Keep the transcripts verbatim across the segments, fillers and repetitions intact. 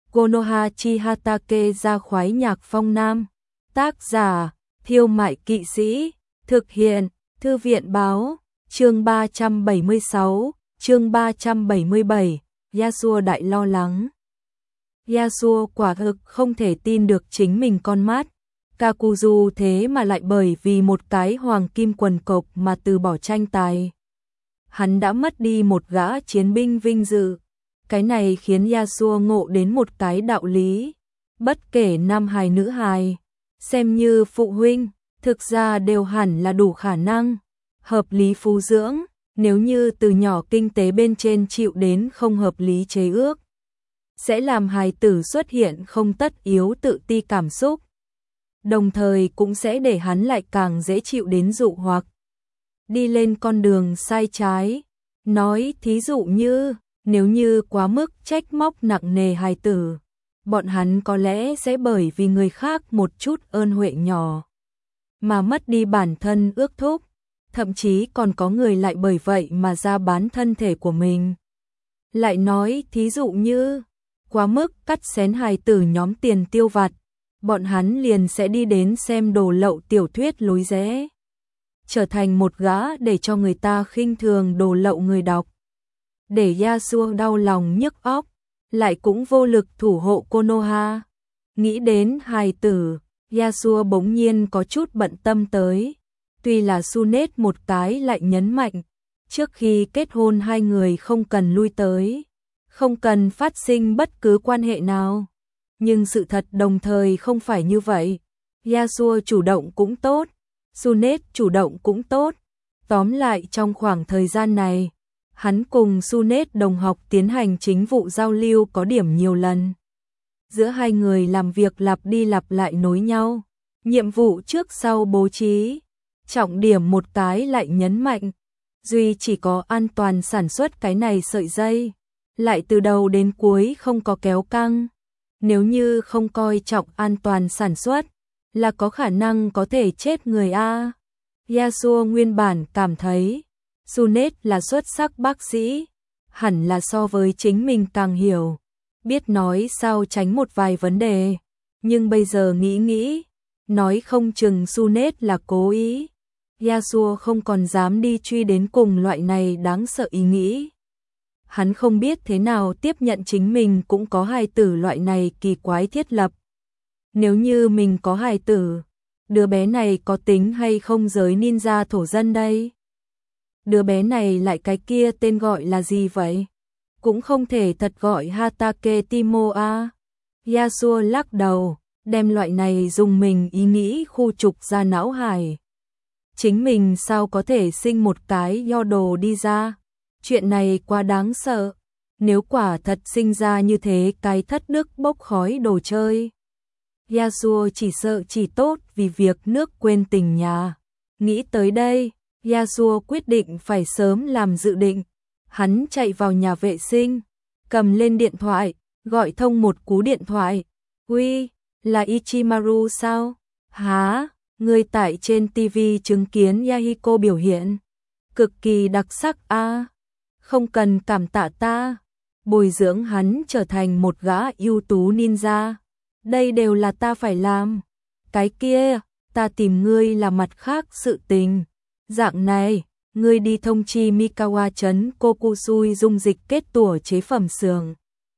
Konoha chi Hatake ra khoái nhạc phong nam. Tác giả, Thiêu Mại Kỵ Sĩ. Thực hiện, Thư viện báo. Chương ba trăm bảy mươi sáu, chương ba trăm bảy mươi bảy, Yasuo đại lo lắng. Yasuo quả thực không thể tin được chính mình con mắt. Kakuzu thế mà lại bởi vì một cái hoàng kim quần cộc mà từ bỏ tranh tài. Hắn đã mất đi một gã chiến binh vinh dự. Cái này khiến Yasuo ngộ đến một cái đạo lý. Bất kể nam hài nữ hài, xem như phụ huynh, thực ra đều hẳn là đủ khả năng. Hợp lý phú dưỡng, nếu như từ nhỏ kinh tế bên trên chịu đến không hợp lý chế ước, sẽ làm hài tử xuất hiện không tất yếu tự ti cảm xúc. Đồng thời cũng sẽ để hắn lại càng dễ chịu đến dụ hoặc đi lên con đường sai trái. Nói thí dụ như, nếu như quá mức trách móc nặng nề hài tử, bọn hắn có lẽ sẽ bởi vì người khác một chút ơn huệ nhỏ mà mất đi bản thân ước thúc, thậm chí còn có người lại bởi vậy mà ra bán thân thể của mình. Lại nói thí dụ như, quá mức cắt xén hài tử nhóm tiền tiêu vặt, bọn hắn liền sẽ đi đến xem đồ lậu tiểu thuyết lối rẽ, trở thành một gã để cho người ta khinh thường đồ lậu người đọc. Để Yasuo đau lòng nhức óc, lại cũng vô lực thủ hộ Konoha. Nghĩ đến hài tử, Yasuo bỗng nhiên có chút bận tâm tới. Tuy là Sunet một cái lại nhấn mạnh, trước khi kết hôn hai người không cần lui tới, không cần phát sinh bất cứ quan hệ nào. Nhưng sự thật đồng thời không phải như vậy. Yasuo chủ động cũng tốt, Sunet chủ động cũng tốt. Tóm lại trong khoảng thời gian này, hắn cùng Sunet đồng học tiến hành chính vụ giao lưu có điểm nhiều lần. Giữa hai người làm việc lặp đi lặp lại nối nhau, nhiệm vụ trước sau bố trí, trọng điểm một cái lại nhấn mạnh, duy chỉ có an toàn sản xuất cái này sợi dây, lại từ đầu đến cuối không có kéo căng. Nếu như không coi trọng an toàn sản xuất, là có khả năng có thể chết người a. Yasuo nguyên bản cảm thấy Sunet là xuất sắc bác sĩ, hẳn là so với chính mình càng hiểu, biết nói sao tránh một vài vấn đề. Nhưng bây giờ nghĩ nghĩ, nói không chừng Sunet là cố ý. Yasuo không còn dám đi truy đến cùng loại này đáng sợ ý nghĩ. Hắn không biết thế nào tiếp nhận chính mình cũng có hài tử loại này kỳ quái thiết lập. Nếu như mình có hài tử, đứa bé này có tính hay không giới ninja thổ dân đây? Đứa bé này lại cái kia tên gọi là gì vậy? Cũng không thể thật gọi Hatake Timo a. Yasuo lắc đầu, đem loại này dùng mình ý nghĩ khu trục ra não hải. Chính mình sao có thể sinh một cái yo đồ đi ra? Chuyện này quá đáng sợ. Nếu quả thật sinh ra như thế cái thất đức bốc khói đồ chơi, Yasuo chỉ sợ chỉ tốt vì việc nước quên tình nhà. Nghĩ tới đây, Yasuo quyết định phải sớm làm dự định. Hắn chạy vào nhà vệ sinh, cầm lên điện thoại, gọi thông một cú điện thoại. Uy, là Ichimaru sao? Hả? Người tại trên ti vi chứng kiến Yahiko biểu hiện cực kỳ đặc sắc a. À? Không cần cảm tạ ta, bồi dưỡng hắn trở thành một gã ưu tú ninja, đây đều là ta phải làm. Cái kia, ta tìm ngươi là mặt khác sự tình. Dạng này, ngươi đi thông chi Mikawa trấn Kokusui dung dịch kết tủa chế phẩm xưởng,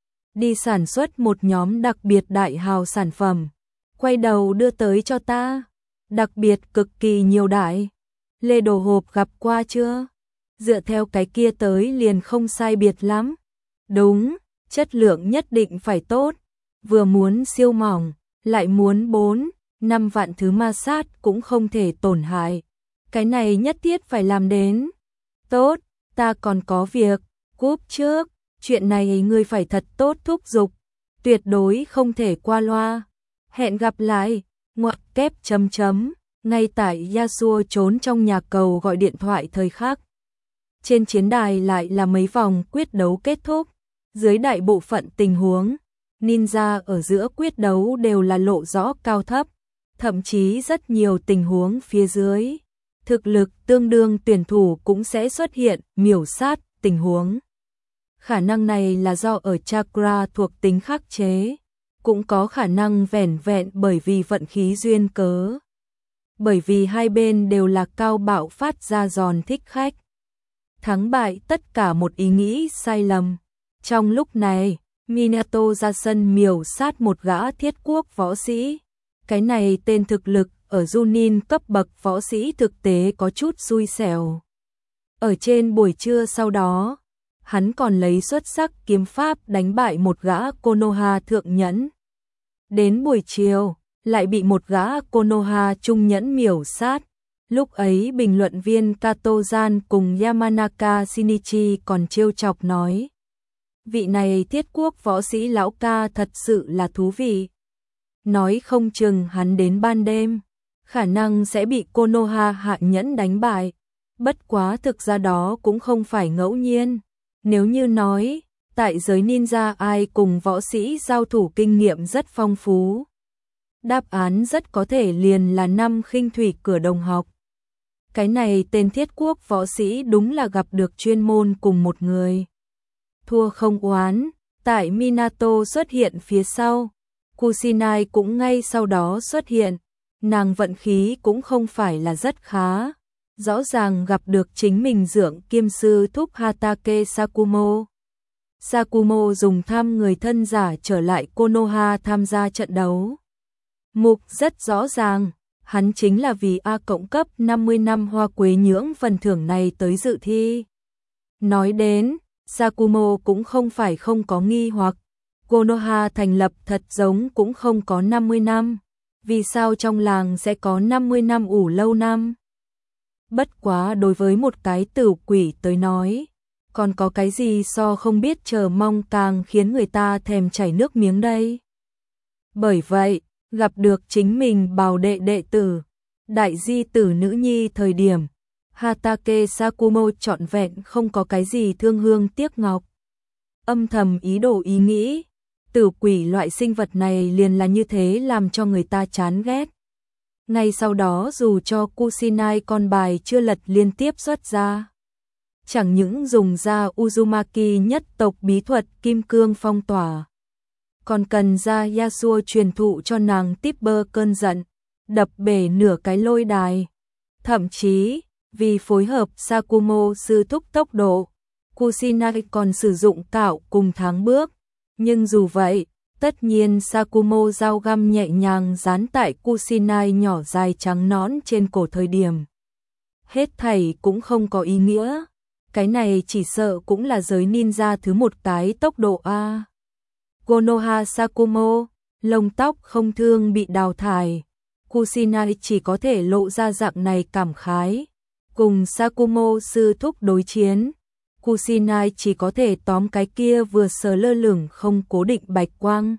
đi sản xuất một nhóm đặc biệt đại hào sản phẩm, quay đầu đưa tới cho ta. Đặc biệt cực kỳ nhiều đại. Lê đồ hộp gặp qua chưa? Dựa theo cái kia tới liền không sai biệt lắm. Đúng, chất lượng nhất định phải tốt. Vừa muốn siêu mỏng, lại muốn bốn, năm vạn thứ ma sát cũng không thể tổn hại. Cái này nhất thiết phải làm đến. Tốt, ta còn có việc, cúp trước. Chuyện này ngươi phải thật tốt thúc giục, tuyệt đối không thể qua loa. Hẹn gặp lại. Ngoặc kép chấm chấm. Ngay tại Yasuo trốn trong nhà cầu gọi điện thoại thời khắc, trên chiến đài lại là mấy vòng quyết đấu kết thúc. Dưới đại bộ phận tình huống, ninja ở giữa quyết đấu đều là lộ rõ cao thấp, thậm chí rất nhiều tình huống phía dưới, thực lực tương đương tuyển thủ cũng sẽ xuất hiện miểu sát tình huống. Khả năng này là do ở chakra thuộc tính khắc chế. cũng có khả năng vẻn vẹn bởi vì vận khí duyên cớ. Bởi vì hai bên đều là cao bạo phát ra giòn thích khách. Thắng bại tất cả một ý nghĩ sai lầm. Trong lúc này, Minato ra sân miểu sát một gã thiết quốc võ sĩ. Cái này tên thực lực ở Junin cấp bậc võ sĩ thực tế có chút xui xẻo. Ở trên buổi trưa sau đó, hắn còn lấy xuất sắc kiếm pháp đánh bại một gã Konoha thượng nhẫn. Đến buổi chiều, lại bị một gã Konoha trung nhẫn miểu sát. Lúc ấy bình luận viên Kato-gian cùng Yamanaka Shinichi còn trêu chọc nói: vị này thiết quốc võ sĩ lão ca thật sự là thú vị. Nói không chừng hắn đến ban đêm, khả năng sẽ bị Konoha hạ nhẫn đánh bại. Bất quá thực ra đó cũng không phải ngẫu nhiên. Nếu như nói, tại giới ninja ai cùng võ sĩ giao thủ kinh nghiệm rất phong phú, đáp án rất có thể liền là năm khinh thủy cửa đồng học. Cái này tên thiết quốc võ sĩ đúng là gặp được chuyên môn cùng một người. Thua không oán, tại Minato xuất hiện phía sau, Kusinai cũng ngay sau đó xuất hiện. Nàng vận khí cũng không phải là rất khá. Rõ ràng gặp được chính mình dưỡng kiêm sư thúc Hatake Sakumo. Sakumo dùng thăm người thân giả trở lại Konoha tham gia trận đấu. Mục rất rõ ràng, hắn chính là vì A cộng cấp năm mươi năm hoa quế nhưỡng phần thưởng này tới dự thi. Nói đến, Sakumo cũng không phải không có nghi hoặc, Konoha thành lập thật giống cũng không có năm mươi năm, vì sao trong làng sẽ có năm mươi năm ủ lâu năm? Bất quá đối với một cái tử quỷ tới nói, còn có cái gì so không biết chờ mong càng khiến người ta thèm chảy nước miếng đây? Bởi vậy, gặp được chính mình bào đệ đệ tử, đại di tử nữ nhi thời điểm, Hatake Sakumo trọn vẹn không có cái gì thương hương tiếc ngọc. Âm thầm ý đồ ý nghĩ, tử quỷ loại sinh vật này liền là như thế làm cho người ta chán ghét. Ngay sau đó dù cho Kusinai con bài chưa lật liên tiếp xuất ra, chẳng những dùng ra Uzumaki nhất tộc bí thuật kim cương phong tỏa, còn cần ra Yasuo truyền thụ cho nàng tiếp bơ cơn giận, đập bể nửa cái lôi đài. Thậm chí, vì phối hợp Sakumo sư thúc tốc độ, Kusinai còn sử dụng cạo cùng tháng bước. Nhưng dù vậy, tất nhiên Sakumo dao găm nhẹ nhàng dán tại Kusinai nhỏ dài trắng nõn trên cổ thời điểm. Hết thảy cũng không có ý nghĩa. Cái này chỉ sợ cũng là giới ninja thứ một cái tốc độ A. Konoha Sakumo, lông tóc không thương bị đào thải. Kusinai chỉ có thể lộ ra dạng này cảm khái. Cùng Sakumo sư thúc đối chiến, Kusinai chỉ có thể tóm cái kia vừa sờ lơ lửng không cố định bạch quang.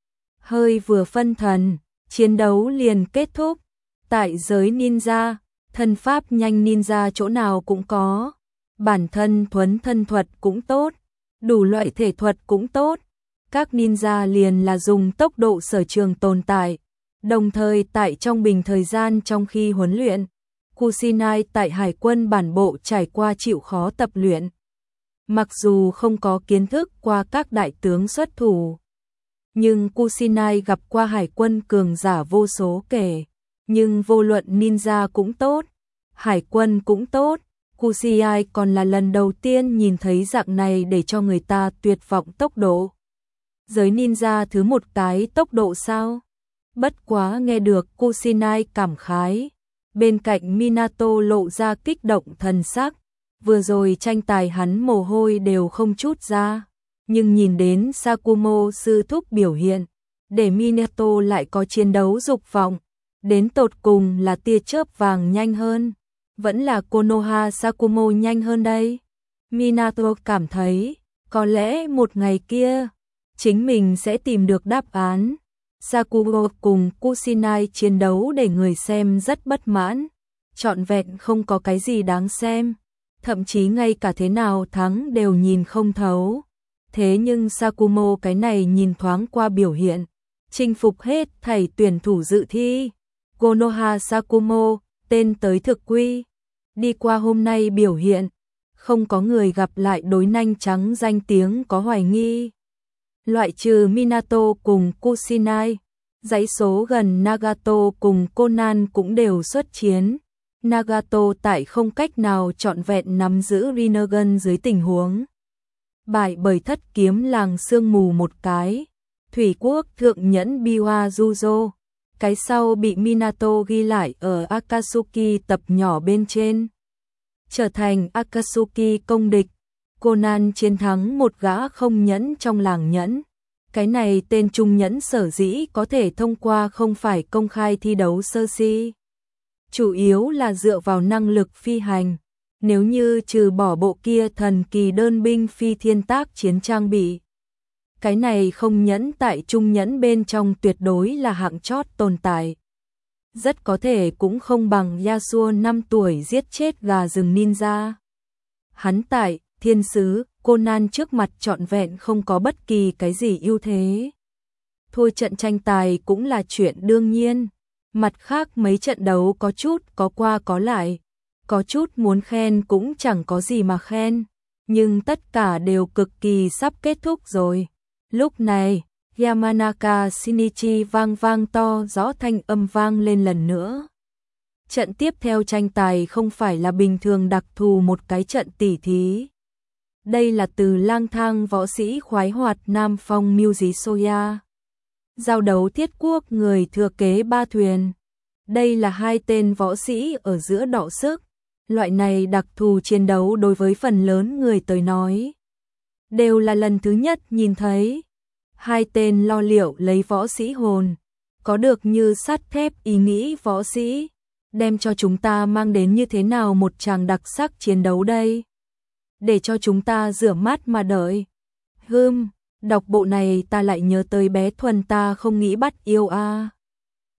Hơi vừa phân thần, chiến đấu liền kết thúc. Tại giới ninja, thân pháp nhanh ninja chỗ nào cũng có. Bản thân thuấn thân thuật cũng tốt, đủ loại thể thuật cũng tốt. Các ninja liền là dùng tốc độ sở trường tồn tại. Đồng thời tại trong bình thời gian trong khi huấn luyện, Kusinai tại hải quân bản bộ trải qua chịu khó tập luyện. Mặc dù không có kiến thức qua các đại tướng xuất thủ, nhưng Kusinai gặp qua hải quân cường giả vô số kể. Nhưng vô luận ninja cũng tốt, hải quân cũng tốt, Kusinai còn là lần đầu tiên nhìn thấy dạng này để cho người ta tuyệt vọng tốc độ. Giới ninja thứ một cái tốc độ sao? Bất quá nghe được Kusinai cảm khái, bên cạnh Minato lộ ra kích động thần sắc. Vừa rồi tranh tài hắn mồ hôi đều không chút ra, nhưng nhìn đến Sakumo sư thúc biểu hiện, để Minato lại có chiến đấu dục vọng. Đến tột cùng là tia chớp vàng nhanh hơn, vẫn là Konoha Sakumo nhanh hơn đây? Minato cảm thấy, có lẽ một ngày kia, chính mình sẽ tìm được đáp án. Sakumo cùng Kusinai chiến đấu để người xem rất bất mãn, trọn vẹn không có cái gì đáng xem. Thậm chí ngay cả thế nào thắng đều nhìn không thấu. Thế nhưng Sakumo cái này nhìn thoáng qua biểu hiện, chinh phục hết thảy tuyển thủ dự thi. Konoha Sakumo, tên tới thực quy. Đi qua hôm nay biểu hiện, không có người gặp lại đối nhanh trắng danh tiếng có hoài nghi. Loại trừ Minato cùng Kusinai, dãy số gần Nagato cùng Conan cũng đều xuất chiến. Nagato tại không cách nào trọn vẹn nắm giữ Rinnegan dưới tình huống bại bởi thất kiếm làng sương mù một cái. Thủy quốc thượng nhẫn Biwa Juzo, cái sau bị Minato ghi lại ở Akatsuki tập nhỏ bên trên, trở thành Akatsuki công địch. Conan chiến thắng một gã không nhẫn trong làng nhẫn. Cái này tên trung nhẫn sở dĩ có thể thông qua không phải công khai thi đấu sơ si, chủ yếu là dựa vào năng lực phi hành. Nếu như trừ bỏ bộ kia thần kỳ đơn binh phi thiên tác chiến trang bị, cái này không nhẫn tại trung nhẫn bên trong tuyệt đối là hạng chót tồn tại. Rất có thể cũng không bằng Yasuo năm tuổi giết chết gà rừng ninja. Hắn tại thiên sứ Conan trước mặt trọn vẹn không có bất kỳ cái gì ưu thế. Thua trận tranh tài cũng là chuyện đương nhiên. Mặt khác mấy trận đấu có chút có qua có lại, có chút muốn khen cũng chẳng có gì mà khen, nhưng tất cả đều cực kỳ sắp kết thúc rồi. Lúc này, Yamanaka Shinichi vang vang to rõ thanh âm vang lên lần nữa. Trận tiếp theo tranh tài không phải là bình thường đặc thù một cái trận tỉ thí. Đây là từ lang thang võ sĩ khoái hoạt Nam Phong Muji Soya. Giao đấu thiết quốc người thừa kế ba thuyền. Đây là hai tên võ sĩ ở giữa đọ sức. Loại này đặc thù chiến đấu đối với phần lớn người tới nói đều là lần thứ nhất nhìn thấy. Hai tên lo liệu lấy võ sĩ hồn, có được như sắt thép ý nghĩ võ sĩ, đem cho chúng ta mang đến như thế nào một tràng đặc sắc chiến đấu đây. Để cho chúng ta rửa mắt mà đợi. Hừm, đọc bộ này ta lại nhớ tới bé Thuần ta không nghĩ bắt yêu a. À.